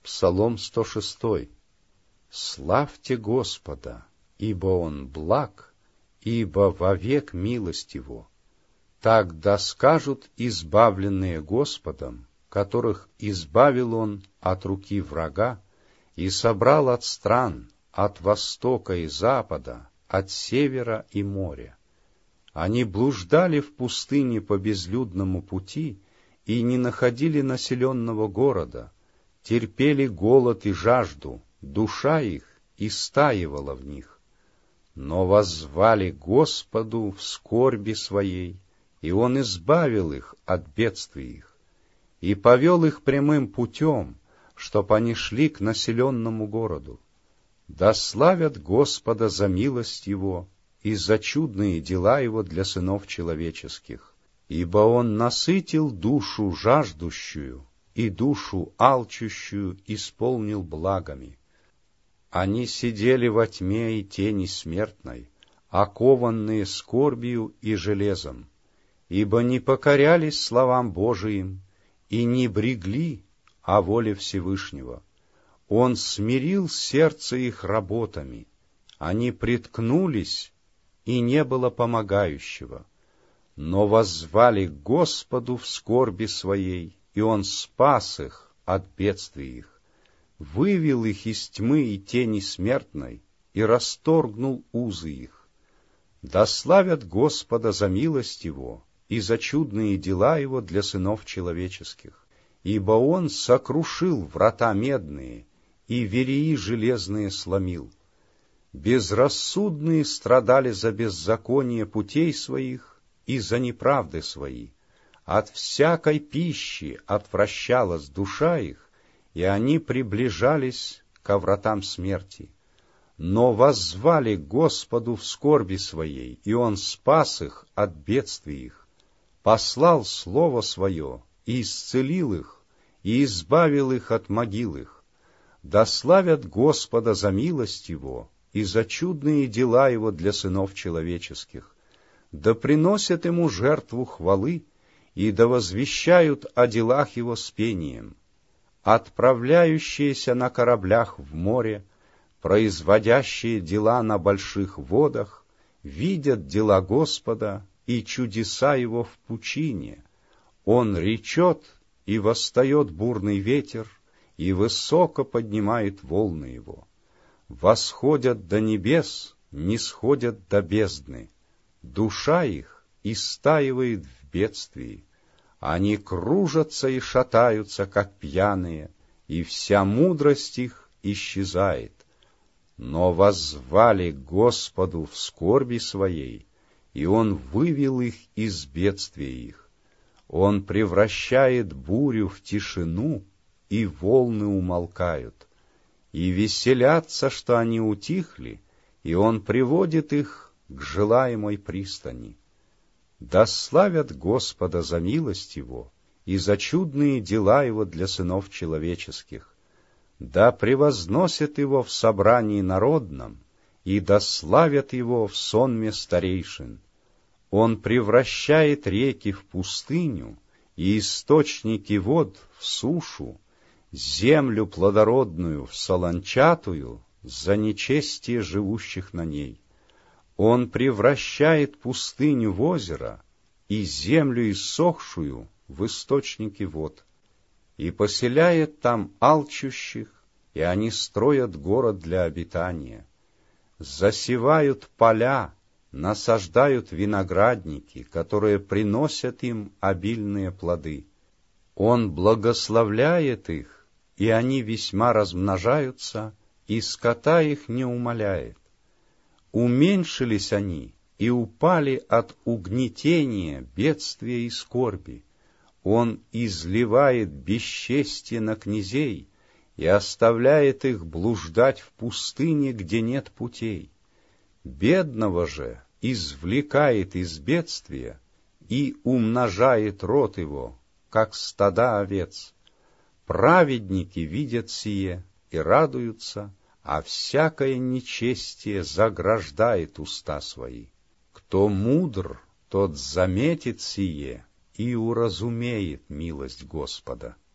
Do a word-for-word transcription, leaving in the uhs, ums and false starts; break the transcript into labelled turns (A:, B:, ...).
A: Псалом сто шестой. Славьте Господа, ибо Он благ, ибо вовек милость Его. Так да скажут избавленные Господом, которых избавил Он от руки врага и собрал от стран, от востока и запада, от севера и моря. Они блуждали в пустыне по безлюдному пути и не находили населенного города, терпели голод и жажду, душа их истаивала в них. Но воззвали Господу в скорби своей, и Он избавил их от бедствий их, и повел их прямым путем, чтоб они шли к населенному городу. Да славят Господа за милость Его и за чудные дела Его для сынов человеческих, ибо Он насытил душу жаждущую, и душу алчущую исполнил благами. Они сидели во тьме и тени смертной, окованные скорбию и железом, ибо не покорялись словам Божиим и не брегли о воле Всевышнего. Он смирил сердце их работами, они приткнулись, и не было помогающего. Но воззвали к Господу в скорби своей, и Он спас их от бедствий их, вывел их из тьмы и тени смертной и расторгнул узы их. Да славят Господа за милость Его и за чудные дела Его для сынов человеческих, ибо Он сокрушил врата медные и вереи железные сломил. Безрассудные страдали за беззаконие путей своих и за неправды свои. От всякой пищи отвращалась душа их, и они приближались ко вратам смерти. Но воззвали к Господу в скорби своей, и Он спас их от бедствий их, послал Слово Свое, и исцелил их, и избавил их от могил их. Да славят Господа за милость Его и за чудные дела Его для сынов человеческих. Да приносят Ему жертву хвалы, и да возвещают о делах Его с пением. Отправляющиеся на кораблях в море, производящие дела на больших водах, видят дела Господа и чудеса Его в пучине. Он речет, и восстает бурный ветер, и высоко поднимает волны Его. Восходят до небес, нисходят до бездны. Душа их истаивает в бедствии. Они кружатся и шатаются, как пьяные, и вся мудрость их исчезает. Но воззвали к Господу в скорби своей, и Он вывел их из бедствия их. Он превращает бурю в тишину, и волны умолкают. И веселятся, что они утихли, и Он приводит их к желаемой пристани. Да славят Господа за милость Его и за чудные дела Его для сынов человеческих. Да превозносят Его в собрании народном, и да славят Его в сонме старейшин. Он превращает реки в пустыню и источники вод в сушу, землю плодородную в солончатую за нечестие живущих на ней. Он превращает пустыню в озеро и землю иссохшую в источники вод, и поселяет там алчущих, и они строят город для обитания. Засевают поля, насаждают виноградники, которые приносят им обильные плоды. Он благословляет их, и они весьма размножаются, и скота их не умаляет. Уменьшились они и упали от угнетения, бедствия и скорби. Он изливает бесчестие на князей и оставляет их блуждать в пустыне, где нет путей. Бедного же извлекает из бедствия и умножает род его, как стада овец. Праведники видят сие и радуются, а всякое нечестие заграждает уста свои. Кто мудр, тот заметит сие и уразумеет милость Господа.